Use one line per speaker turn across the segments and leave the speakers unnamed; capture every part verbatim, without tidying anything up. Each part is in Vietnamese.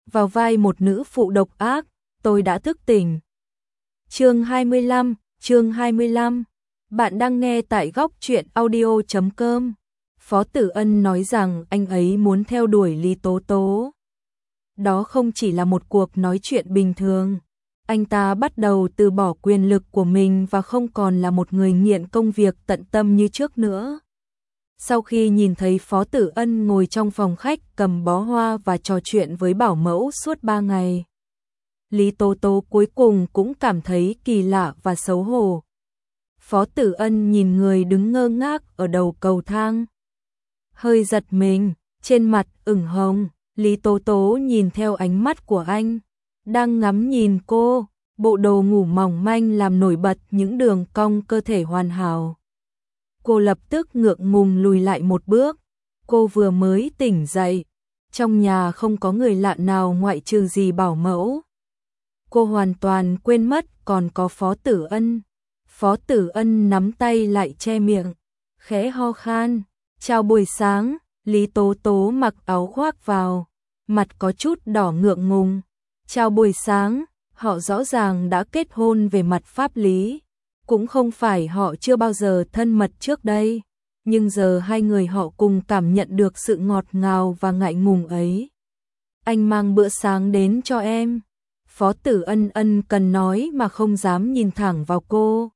vào vai một nữ phụ độc ác, tôi đã thức tỉnh. Chương hai mươi lăm, chương hai mươi lăm. Bạn đang nghe tại góc truyện audio chấm com. Phó Tử Ân nói rằng anh ấy muốn theo đuổi Lý Tố Tố. Đó không chỉ là một cuộc nói chuyện bình thường. Anh ta bắt đầu từ bỏ quyền lực của mình và không còn là một người nghiện công việc tận tâm như trước nữa. Sau khi nhìn thấy Phó Tử Ân ngồi trong phòng khách cầm bó hoa và trò chuyện với bảo mẫu suốt ba ngày, Lý Tố Tố cuối cùng cũng cảm thấy kỳ lạ và xấu hổ. Phó Tử Ân nhìn người đứng ngơ ngác ở đầu cầu thang, hơi giật mình, trên mặt ửng hồng. Lý Tố Tố nhìn theo ánh mắt của anh, đang ngắm nhìn cô, bộ đồ ngủ mỏng manh làm nổi bật những đường cong cơ thể hoàn hảo. Cô lập tức ngượng ngùng lùi lại một bước, cô vừa mới tỉnh dậy, trong nhà không có người lạ nào ngoại trừ dì bảo mẫu. Cô hoàn toàn quên mất còn có Phó Tử Ân. Phó Tử Ân nắm tay lại che miệng, khẽ ho khan. Chào buổi sáng. Lý Tố Tố mặc áo khoác vào, mặt có chút đỏ ngượng ngùng. Chào buổi sáng. Họ rõ ràng đã kết hôn về mặt pháp lý, cũng không phải họ chưa bao giờ thân mật trước đây, nhưng giờ hai người họ cùng cảm nhận được sự ngọt ngào và ngại ngùng ấy. Anh mang bữa sáng đến cho em. Phó Tử Ân ân cần nói mà không dám nhìn thẳng vào cô.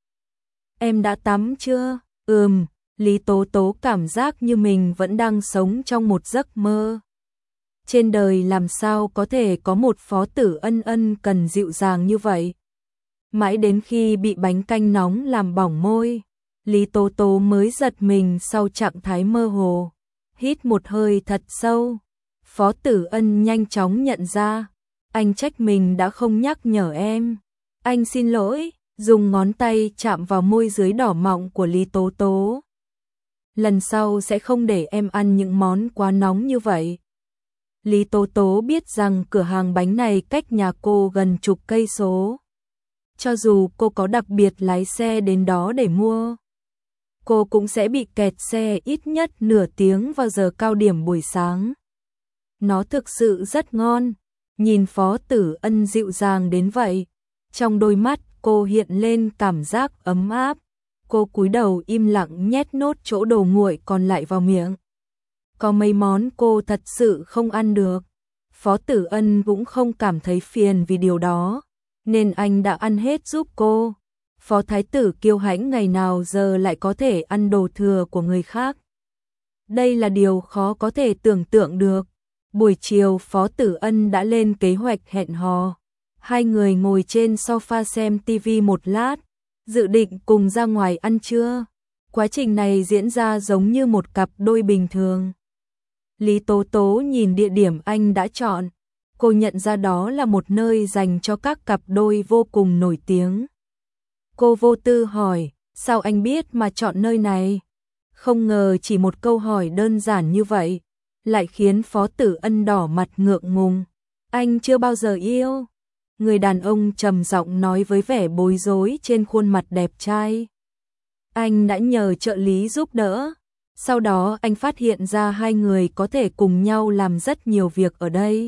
Em đã tắm chưa? Ừm. Lý Tố Tố cảm giác như mình vẫn đang sống trong một giấc mơ. Trên đời làm sao có thể có một Phó Tử Ân ân cần dịu dàng như vậy. Mãi đến khi bị bánh canh nóng làm bỏng môi, Lý Tố Tố mới giật mình sau trạng thái mơ hồ. Hít một hơi thật sâu, Phó Tử Ân nhanh chóng nhận ra, anh trách mình đã không nhắc nhở em. Anh xin lỗi, dùng ngón tay chạm vào môi dưới đỏ mọng của Lý Tố Tố. Lần sau sẽ không để em ăn những món quá nóng như vậy. Lý Tố Tố biết rằng cửa hàng bánh này cách nhà cô gần chục cây số. Cho dù cô có đặc biệt lái xe đến đó để mua, cô cũng sẽ bị kẹt xe ít nhất nửa tiếng vào giờ cao điểm buổi sáng. Nó thực sự rất ngon. Nhìn Phó Tử Ân dịu dàng đến vậy, trong đôi mắt cô hiện lên cảm giác ấm áp. Cô cúi đầu im lặng nhét nốt chỗ đồ nguội còn lại vào miệng. Có mấy món cô thật sự không ăn được. Phó Tử Ân cũng không cảm thấy phiền vì điều đó, nên anh đã ăn hết giúp cô. Phó Thái tử kiêu hãnh ngày nào giờ lại có thể ăn đồ thừa của người khác. Đây là điều khó có thể tưởng tượng được. Buổi chiều Phó Tử Ân đã lên kế hoạch hẹn hò. Hai người ngồi trên sofa xem tivi một lát, dự định cùng ra ngoài ăn trưa. Quá trình này diễn ra giống như một cặp đôi bình thường. Lý Tố Tố nhìn địa điểm anh đã chọn, cô nhận ra đó là một nơi dành cho các cặp đôi vô cùng nổi tiếng. Cô vô tư hỏi, sao anh biết mà chọn nơi này? Không ngờ chỉ một câu hỏi đơn giản như vậy lại khiến Phó Tử Ân đỏ mặt ngượng ngùng. Anh chưa bao giờ yêu. Người đàn ông trầm giọng nói với vẻ bối rối trên khuôn mặt đẹp trai. Anh đã nhờ trợ lý giúp đỡ. Sau đó anh phát hiện ra hai người có thể cùng nhau làm rất nhiều việc ở đây.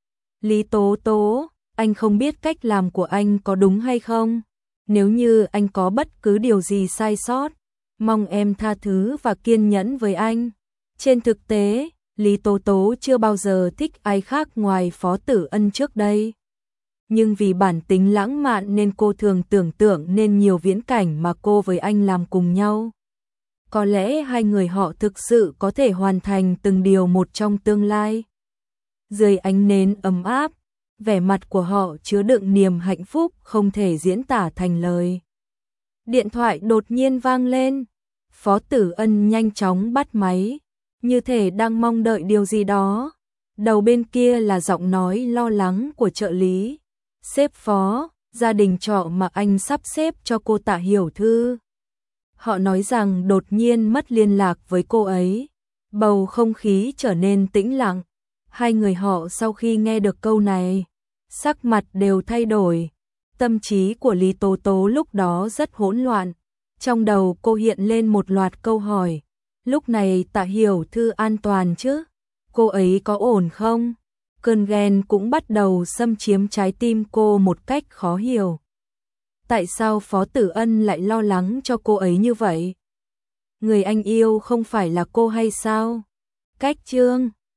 Lý Tố Tố, anh không biết cách làm của anh có đúng hay không. Nếu như anh có bất cứ điều gì sai sót, mong em tha thứ và kiên nhẫn với anh. Trên thực tế, Lý Tố Tố chưa bao giờ thích ai khác ngoài Phó Tử Ân trước đây. Nhưng vì bản tính lãng mạn nên cô thường tưởng tượng nên nhiều viễn cảnh mà cô với anh làm cùng nhau. Có lẽ hai người họ thực sự có thể hoàn thành từng điều một trong tương lai. Dưới ánh nến ấm áp, vẻ mặt của họ chứa đựng niềm hạnh phúc không thể diễn tả thành lời. Điện thoại đột nhiên vang lên. Phó Tử Ân nhanh chóng bắt máy, như thể đang mong đợi điều gì đó. Đầu bên kia là giọng nói lo lắng của trợ lý. Sếp Phó, gia đình trọ mà anh sắp xếp cho cô Tạ Hiểu Thư. Họ nói rằng đột nhiên mất liên lạc với cô ấy. Bầu không khí trở nên tĩnh lặng. Hai người họ sau khi nghe được câu này, sắc mặt đều thay đổi. Tâm trí của Lý Tố Tố lúc đó rất hỗn loạn. Trong đầu cô hiện lên một loạt câu hỏi. Lúc này Tạ Hiểu Thư an toàn chứ? Cô ấy có ổn không? Cơn ghen cũng bắt đầu xâm chiếm trái tim cô một cách khó hiểu. Tại sao Phó Tử Ân lại lo lắng cho cô ấy như vậy? Người anh yêu không phải là cô hay sao? Cách chương